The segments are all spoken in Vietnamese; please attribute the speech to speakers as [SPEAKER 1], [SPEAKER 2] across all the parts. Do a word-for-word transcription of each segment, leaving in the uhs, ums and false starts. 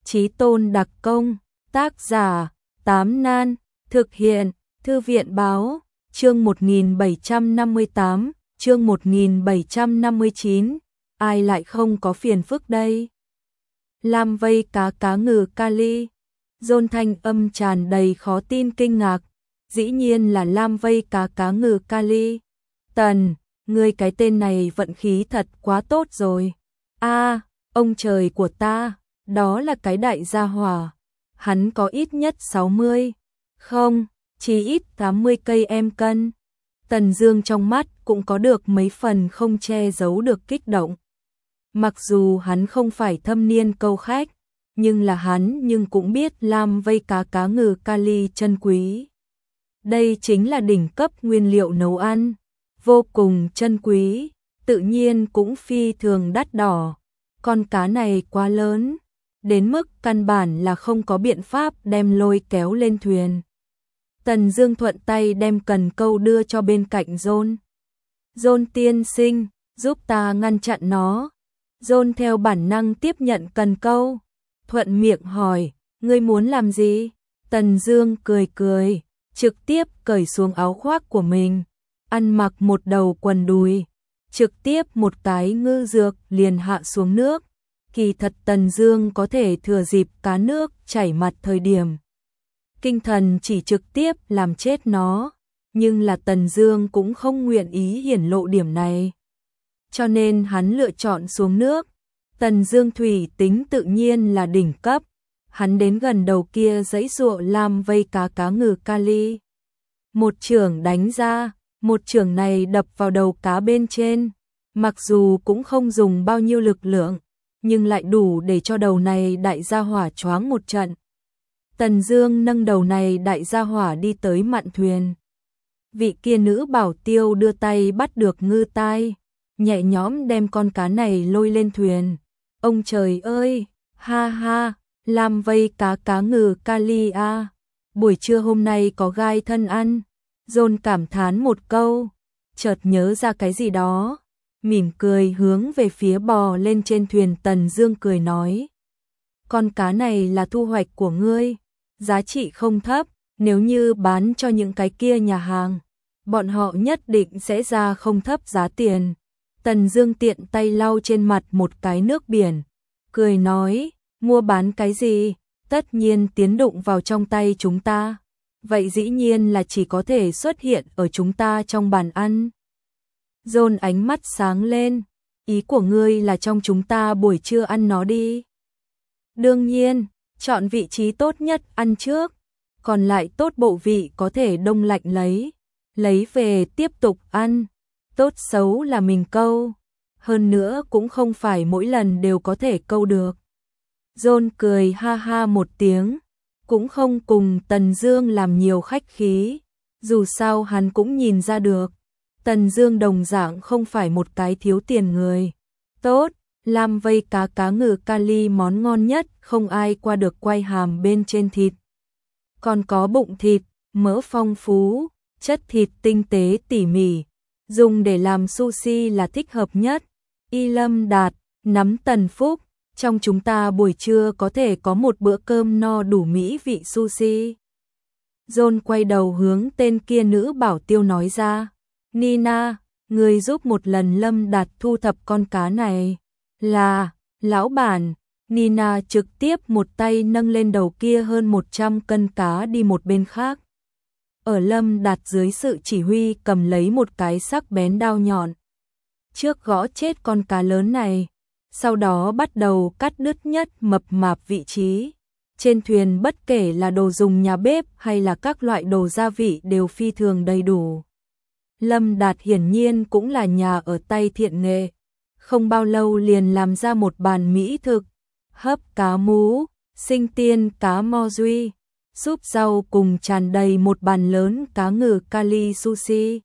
[SPEAKER 1] Chí tôn đặc công, tác giả, Tám Nan, thực hiện, Thư viện báo, chương một nghìn bảy trăm năm mươi tám, chương một nghìn bảy trăm năm mươi chín, ai lại không có phiền phức đây? Lam vây cá cá ngừ Kali, John thanh âm tràn đầy khó tin kinh ngạc, dĩ nhiên là Lam vây cá cá ngừ Kali. Tần, ngươi cái tên này vận khí thật quá tốt rồi. A, ông trời của ta, đó là cái đại gia hỏa. Hắn có ít nhất sáu mươi, không, chỉ ít tám mươi cây em cân. Tần Dương trong mắt cũng có được mấy phần không che giấu được kích động. Mặc dù hắn không phải thâm niên câu khách, nhưng là hắn nhưng cũng biết Lam vây cá cá ngừ Kali chân quý. Đây chính là đỉnh cấp nguyên liệu nấu ăn, vô cùng chân quý, tự nhiên cũng phi thường đắt đỏ. Con cá này quá lớn, đến mức căn bản là không có biện pháp đem lôi kéo lên thuyền. Tần Dương thuận tay đem cần câu đưa cho bên cạnh John. John tiên sinh, giúp ta ngăn chặn nó. John theo bản năng tiếp nhận cần câu, thuận miệng hỏi, ngươi muốn làm gì? Tần Dương cười cười, trực tiếp cởi xuống áo khoác của mình, ăn mặc một đầu quần đùi, trực tiếp một cái ngư dược liền hạ xuống nước. Kỳ thật Tần Dương có thể thừa dịp cá nước chảy mặt thời điểm kinh thần chỉ trực tiếp làm chết nó, nhưng là Tần Dương cũng không nguyện ý hiển lộ điểm này, cho nên hắn lựa chọn xuống nước. Tần Dương thủy tính tự nhiên là đỉnh cấp, hắn đến gần đầu kia giãy giụa Lam vây cá cá ngừ Kali, một chưởng đánh ra, một chưởng này đập vào đầu cá bên trên, mặc dù cũng không dùng bao nhiêu lực lượng, nhưng lại đủ để cho đầu này đại gia hỏa choáng một trận. Tần Dương nâng đầu này đại gia hỏa đi tới mạn thuyền. Vị kia nữ bảo tiêu đưa tay bắt được ngư tai, nhẹ nhõm đem con cá này lôi lên thuyền. Ông trời ơi, ha ha, Lam vây cá cá ngừ Kali a, buổi trưa hôm nay có gai thân ăn. John cảm thán một câu, chợt nhớ ra cái gì đó, mỉm cười hướng về phía bò lên trên thuyền. Tần Dương cười nói, con cá này là thu hoạch của ngươi, giá trị không thấp, nếu như bán cho những cái kia nhà hàng, bọn họ nhất định sẽ ra không thấp giá tiền. Tần Dương tiện tay lau trên mặt một cái nước biển, cười nói, mua bán cái gì, tất nhiên tiến đụng vào trong tay chúng ta, vậy dĩ nhiên là chỉ có thể xuất hiện ở chúng ta trong bàn ăn. John ánh mắt sáng lên, ý của ngươi là trong chúng ta buổi trưa ăn nó đi. Đương nhiên, chọn vị trí tốt nhất ăn trước, còn lại tốt bộ vị có thể đông lạnh lấy, lấy về tiếp tục ăn, tốt xấu là mình câu, hơn nữa cũng không phải mỗi lần đều có thể câu được. John cười ha ha một tiếng, cũng không cùng Tần Dương làm nhiều khách khí, dù sao hắn cũng nhìn ra được, Tần Dương đồng dạng không phải một cái thiếu tiền người. Tốt, Lam vây cá cá ngừ Kali món ngon nhất, không ai qua được quay hàm bên trên thịt. Còn có bụng thịt, mỡ phong phú, chất thịt tinh tế tỉ mỉ, dùng để làm sushi là thích hợp nhất. Y Lâm Đạt, nắm Tần Phúc, trong chúng ta buổi trưa có thể có một bữa cơm no đủ mỹ vị sushi. John quay đầu hướng tên kia nữ bảo tiêu nói ra, Nina, người giúp một lần Lâm Đạt thu thập con cá này. Là, lão bản. Nina trực tiếp một tay nâng lên đầu kia hơn một trăm cân cá đi một bên khác. Ở Lâm Đạt dưới sự chỉ huy cầm lấy một cái sắc bén đao nhọn, trước gõ chết con cá lớn này, sau đó bắt đầu cắt đứt nhất mập mạp vị trí. Trên thuyền bất kể là đồ dùng nhà bếp hay là các loại đồ gia vị đều phi thường đầy đủ. Lâm Đạt hiển nhiên cũng là nhà ở tay thiện nghệ, không bao lâu liền làm ra một bàn mỹ thực, hấp cá mú, sinh tiên cá mo duy, súp rau cùng tràn đầy một bàn lớn cá ngừ Kali sushi.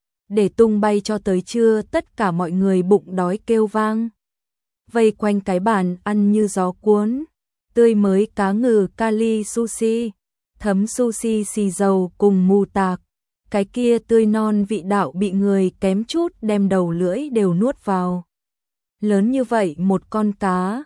[SPEAKER 1] Để tung bay cho tới trưa, tất cả mọi người bụng đói kêu vang, vây quanh cái bàn ăn như gió cuốn. Tươi mới cá ngừ Kali sushi, thấm sushi xì dầu cùng mù tạc, cái kia tươi non vị đạo bị người kém chút đem đầu lưỡi đều nuốt vào. Lớn như vậy một con cá,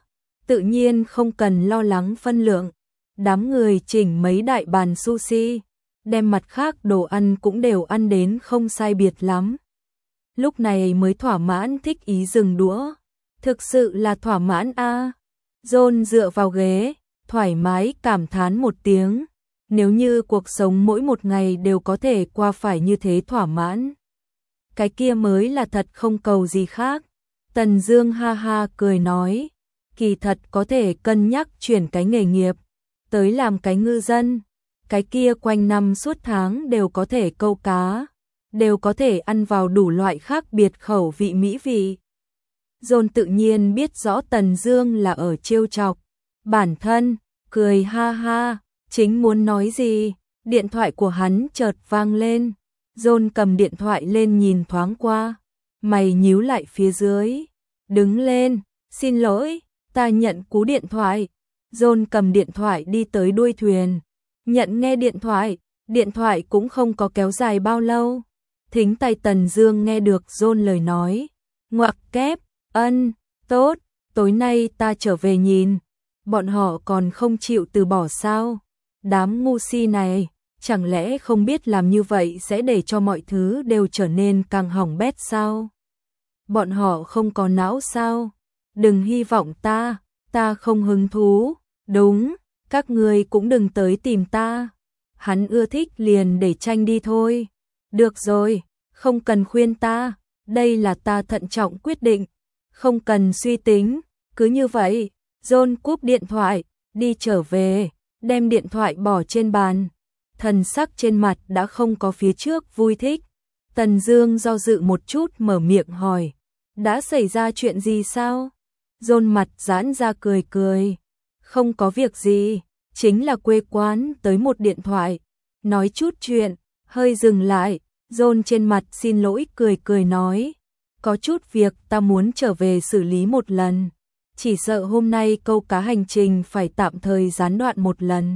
[SPEAKER 1] tự nhiên không cần lo lắng phân lượng. Đám người chỉnh mấy đại bàn sushi, đem mặt khác đồ ăn cũng đều ăn đến không sai biệt lắm. Lúc này mới thỏa mãn thích ý dừng đũa. Thực sự là thỏa mãn a. À. John dựa vào ghế, thoải mái cảm thán một tiếng. Nếu như cuộc sống mỗi một ngày đều có thể qua phải như thế thỏa mãn, cái kia mới là thật không cầu gì khác. Tần Dương ha ha cười nói, kỳ thật có thể cân nhắc chuyển cái nghề nghiệp, tới làm cái ngư dân. Cái kia quanh năm suốt tháng đều có thể câu cá, đều có thể ăn vào đủ loại khác biệt khẩu vị mỹ vị. John tự nhiên biết rõ Tần Dương là ở trêu chọc bản thân, cười ha ha, chính muốn nói gì, điện thoại của hắn chợt vang lên. John cầm điện thoại lên nhìn thoáng qua, mày nhíu lại phía dưới, đứng lên, xin lỗi, ta nhận cú điện thoại. John cầm điện thoại đi tới đuôi thuyền, nhận nghe điện thoại, điện thoại cũng không có kéo dài bao lâu. Thính tai Tần Dương nghe được John lời nói, ngoặc kép, ân, tốt, tối nay ta trở về nhìn, bọn họ còn không chịu từ bỏ sao? Đám ngu si này, chẳng lẽ không biết làm như vậy sẽ để cho mọi thứ đều trở nên càng hỏng bét sao? Bọn họ không có não sao? Đừng hy vọng ta, ta không hứng thú, đúng, các ngươi cũng đừng tới tìm ta. Hắn ưa thích liền để tranh đi thôi. Được rồi, không cần khuyên ta, đây là ta thận trọng quyết định, không cần suy tính, cứ như vậy. John cúp điện thoại, đi trở về, đem điện thoại bỏ trên bàn. Thần sắc trên mặt đã không có phía trước vui thích. Tần Dương do dự một chút mở miệng hỏi, đã xảy ra chuyện gì sao? John mặt giãn ra cười cười, không có việc gì, chính là quê quán tới một điện thoại, nói chút chuyện. Hơi dừng lại, John trên mặt xin lỗi cười cười nói, có chút việc ta muốn trở về xử lý một lần, chỉ sợ hôm nay câu cá hành trình phải tạm thời gián đoạn một lần.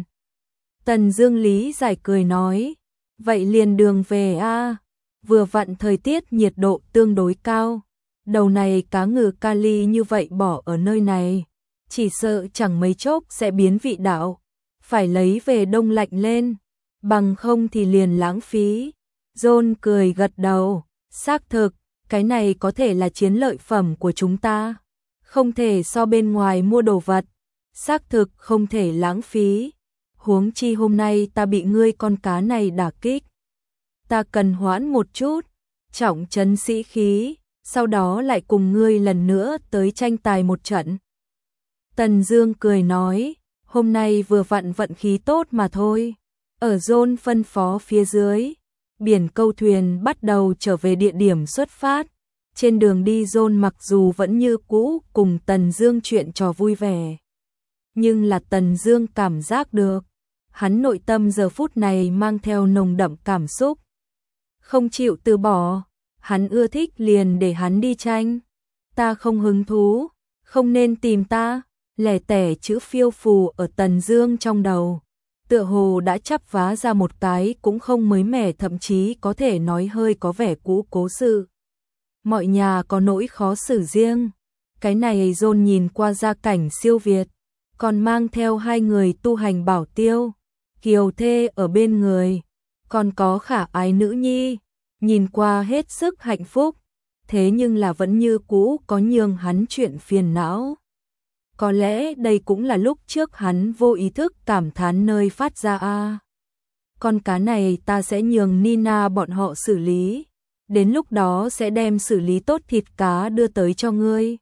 [SPEAKER 1] Tần Dương lý giải cười nói, vậy liền đường về a, vừa vặn thời tiết nhiệt độ tương đối cao, đầu này cá ngừ kali như vậy bỏ ở nơi này, chỉ sợ chẳng mấy chốc sẽ biến vị đạo, phải lấy về đông lạnh lên, bằng không thì liền lãng phí. John cười gật đầu, xác thực, cái này có thể là chiến lợi phẩm của chúng ta, không thể so bên ngoài mua đồ vật, xác thực không thể lãng phí. Huống chi hôm nay ta bị ngươi con cá này đả kích, ta cần hoãn một chút, trọng trấn sĩ khí, sau đó lại cùng ngươi lần nữa tới tranh tài một trận. Tần Dương cười nói, hôm nay vừa vặn vận khí tốt mà thôi. Ở John phân phó phía dưới, biển câu thuyền bắt đầu trở về địa điểm xuất phát. Trên đường đi John mặc dù vẫn như cũ cùng Tần Dương chuyện trò vui vẻ, nhưng là Tần Dương cảm giác được, hắn nội tâm giờ phút này mang theo nồng đậm cảm xúc, không chịu từ bỏ. Hắn ưa thích liền để hắn đi tranh, ta không hứng thú, không nên tìm ta. Lẻ tẻ chữ phiêu phù ở Tần Dương trong đầu, tựa hồ đã chắp vá ra một cái cũng không mới mẻ, thậm chí có thể nói hơi có vẻ cũ cố sự. Mọi nhà có nỗi khó xử riêng. Cái này John nhìn qua gia cảnh siêu việt, còn mang theo hai người tu hành bảo tiêu, kiều thê ở bên người, còn có khả ái nữ nhi, nhìn qua hết sức hạnh phúc, thế nhưng là vẫn như cũ có nhường hắn chuyện phiền não. Có lẽ đây cũng là lúc trước hắn vô ý thức cảm thán nơi phát ra a. Con cá này ta sẽ nhường Nina bọn họ xử lý, đến lúc đó sẽ đem xử lý tốt thịt cá đưa tới cho ngươi.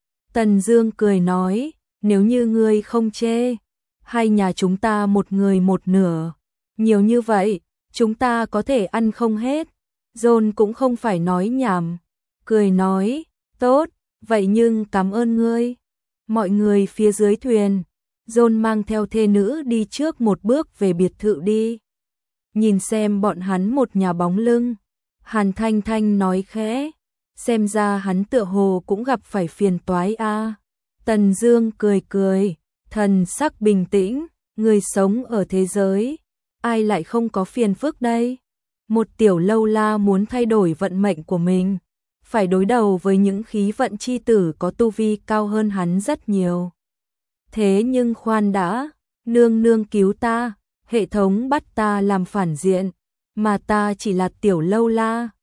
[SPEAKER 1] Tần Dương cười nói, nếu như ngươi không chê, hai nhà chúng ta một người một nửa, nhiều như vậy, chúng ta có thể ăn không hết. John cũng không phải nói nhảm, cười nói, tốt, vậy nhưng cảm ơn ngươi. Mọi người phía dưới thuyền, John mang theo thê nữ đi trước một bước về biệt thự đi. Nhìn xem bọn hắn một nhà bóng lưng, Hàn Thanh Thanh nói khẽ, xem ra hắn tựa hồ cũng gặp phải phiền toái a. Tần Dương cười cười, thần sắc bình tĩnh, người sống ở thế giới, ai lại không có phiền phức đây? Một tiểu lâu la muốn thay đổi vận mệnh của mình, phải đối đầu với những khí vận chi tử có tu vi cao hơn hắn rất nhiều. Thế nhưng khoan đã, nương nương cứu ta, hệ thống bắt ta làm phản diện, mà ta chỉ là tiểu lâu la.